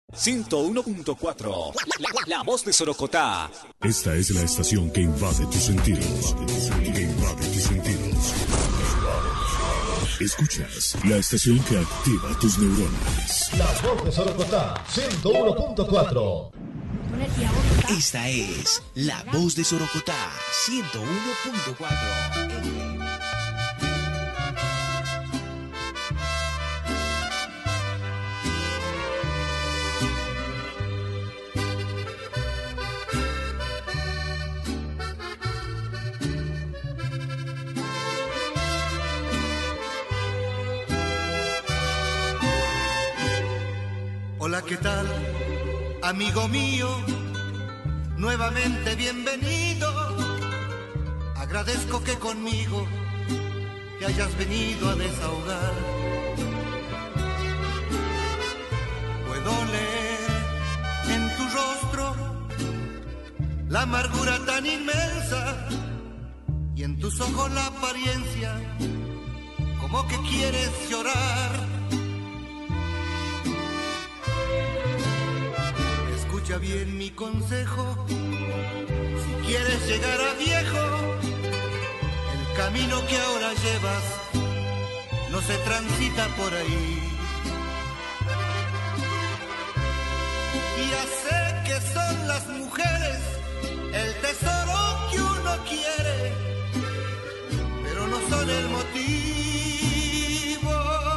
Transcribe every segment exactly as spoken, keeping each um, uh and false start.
ciento uno punto cuatro. La, la, la voz de Sorocotá. Esta es la estación que invade tus sentidos. Que invade tus sentidos. Escuchas la estación que activa tus neuronas. La voz de Sorocotá, ciento uno punto cuatro. Esta es la voz de Sorocotá, ciento uno punto cuatro. Hola, ¿qué tal, amigo mío? Nuevamente bienvenido. Agradezco que conmigo te hayas venido a desahogar. Puedo leer en tu rostro la amargura tan inmensa y en tus ojos la apariencia como que quieres llorar. Escucha bien mi consejo, si quieres llegar a viejo, el camino que ahora llevas no se transita por ahí. Ya sé que son las mujeres el tesoro que uno quiere, pero no son el motivo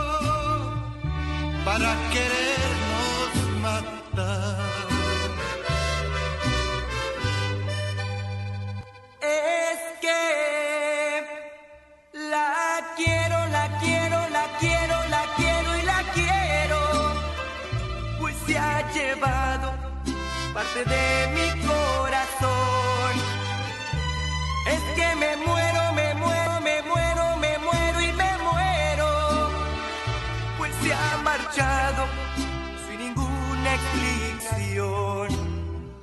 para querernos matar. Llevado parte de mi corazón. Es que me muero, me muero, me muero, me muero y me muero, pues se ha marchado sin ninguna explicación.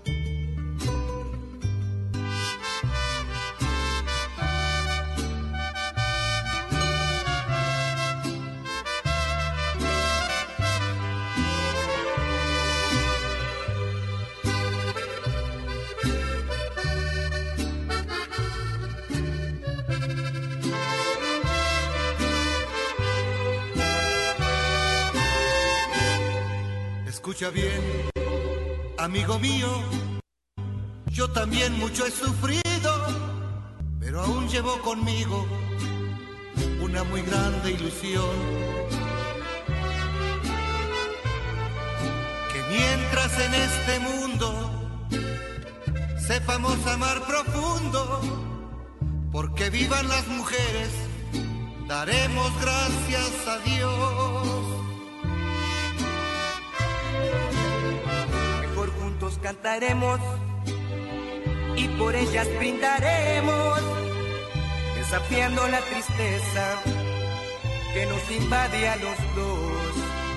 Escucha bien, amigo mío, yo también mucho he sufrido, pero aún llevo conmigo una muy grande ilusión. Que mientras en este mundo sepamos amar profundo, porque vivan las mujeres, daremos gracias a Dios. Cantaremos y por ellas brindaremos, desafiando la tristeza que nos invade a los dos.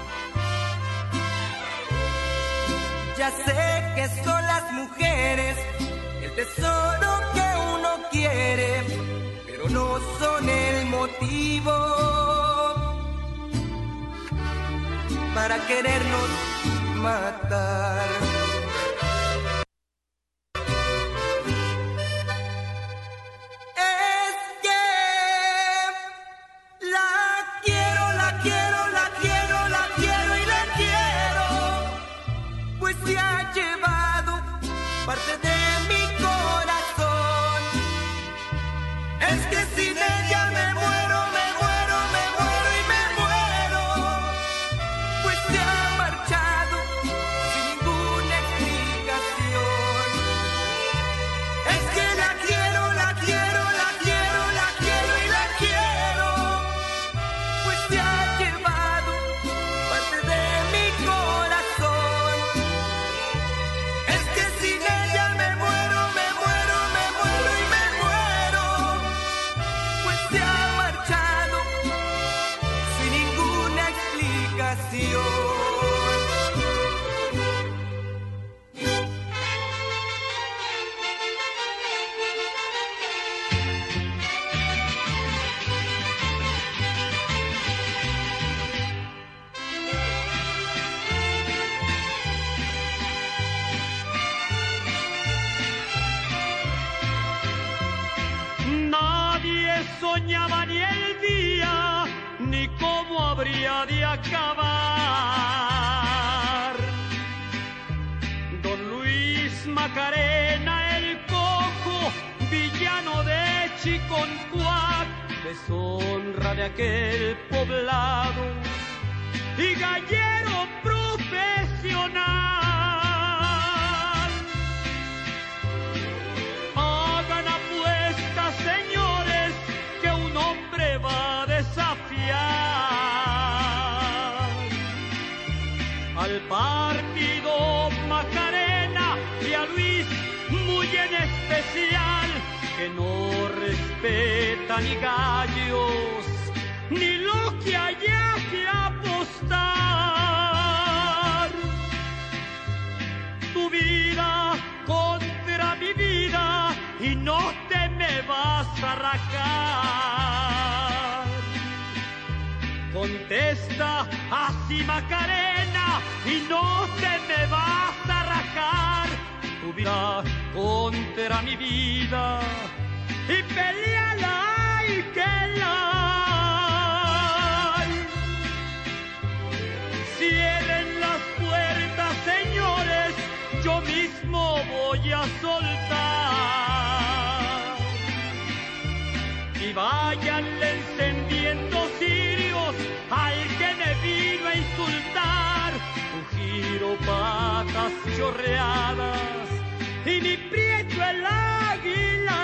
Ya sé que son las mujeres el tesoro que uno quiere, pero no son el motivo para querernos matar. Parte de mi corazón. Es que sin ella me muero, me muero, me muero y me muero, pues se ha marchado sin ninguna explicación. Es que la quiero, la quiero, la quiero, la quiero y la quiero, pues se ha llevado parte de mi corazón. Es que sin ella me habría de acabar. Don Luis Macarena, el cojo, villano de Chiconcuac, deshonra de aquel poblado y gallero profesional. Hagan apuestas, señores, que un hombre va a desafiar al partido Macarena y a Luis muy en especial, que no respeta ni gallos ni lo que haya que apostar. Tu vida contra mi vida y no te me vas a rajar. Contesta así, Macarena, y no te me vas a rajar. Tu vida contra mi vida y peleala y que la cierren las puertas, señores, yo mismo voy a soltar. Y váyanle encendiendo cirios al que me vino a insultar. Tu giro, patas chorreadas y mi prieto el águila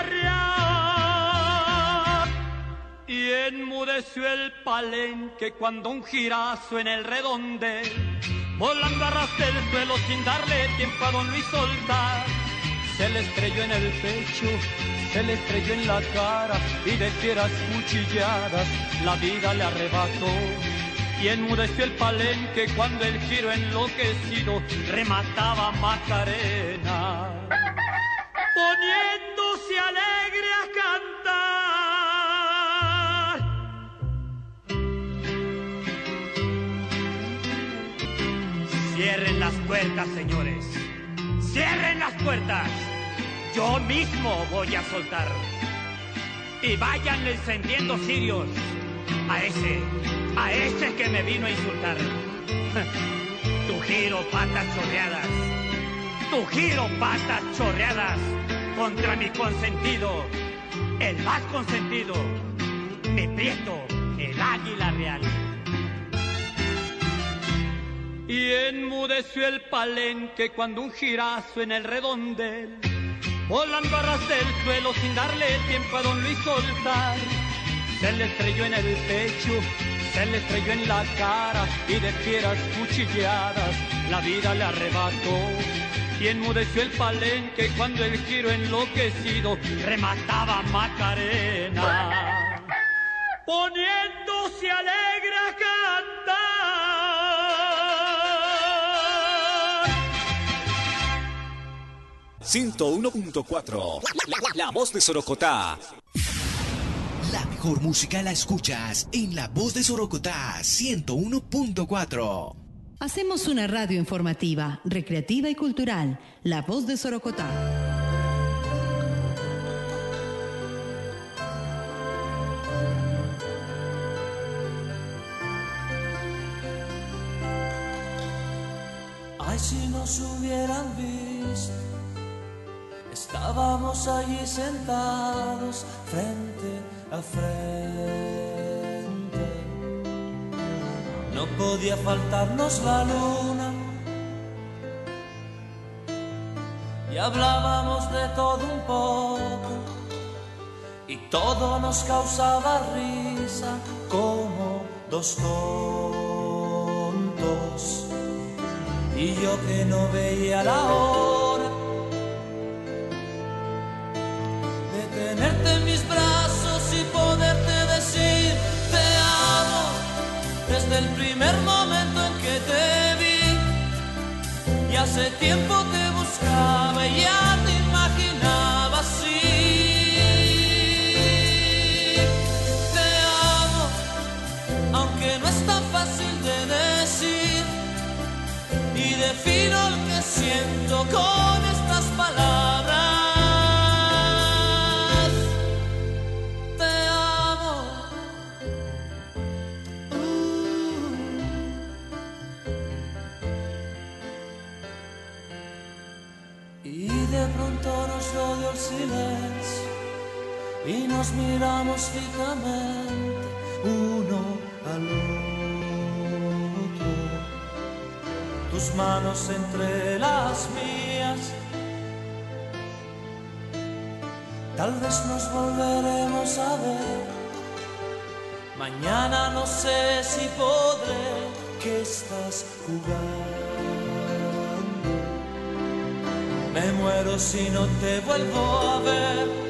real. Y enmudeció el palenque cuando un girazo en el redondel, volando a ras del suelo sin darle tiempo a don Luis soltar, se le estrelló en el pecho, se le estrelló en la cara y de fieras cuchilladas la vida le arrebató. Y enmudeció el palenque cuando el giro enloquecido remataba a Macarena, poniéndose alegre a cantar. Cierren las puertas, señores, cierren las puertas, yo mismo voy a soltar. Y váyanle encendiendo cirios a ese, a ese que me vino a insultar. Tu giro, patas chorreadas, tu giro, patas chorreadas contra mi consentido, el más consentido, mi prieto, el águila real. Y enmudeció el palenque cuando un girazo en el redondel, volando a ras del suelo sin darle tiempo a don Luis soltar, se le estrelló en el pecho, se le estrelló en la cara y de fieras cuchilladas la vida le arrebató. Y enmudeció el palenque cuando el giro enloquecido remataba a Macarena, poniéndose alegre a cantar. ciento uno punto cuatro, la, la, la voz de Sorocotá. La mejor música la escuchas en La Voz de Sorocotá ciento uno punto cuatro. Hacemos una radio informativa, recreativa y cultural. La Voz de Sorocotá. Ay, si nos hubieran visto, estábamos allí sentados frente a frente. No podía faltarnos la luna y hablábamos de todo un poco y todo nos causaba risa como dos tontos. Y yo que no veía la hora de tenerte en mis brazos y poderte decir te amo desde el primer momento en que te vi. Y hace tiempo te buscaba y ya te imaginaba así. Te amo, aunque no es tan fácil de decir, y defino lo que siento con estas palabras. Te amo. Uh, de pronto nos rodeó el silencio y nos miramos fijamente uno al otro. Tus manos entre las mías. Tal vez nos volveremos a ver. Mañana no sé si podré. ¿Qué estás jugando? Me muero si no te vuelvo a ver.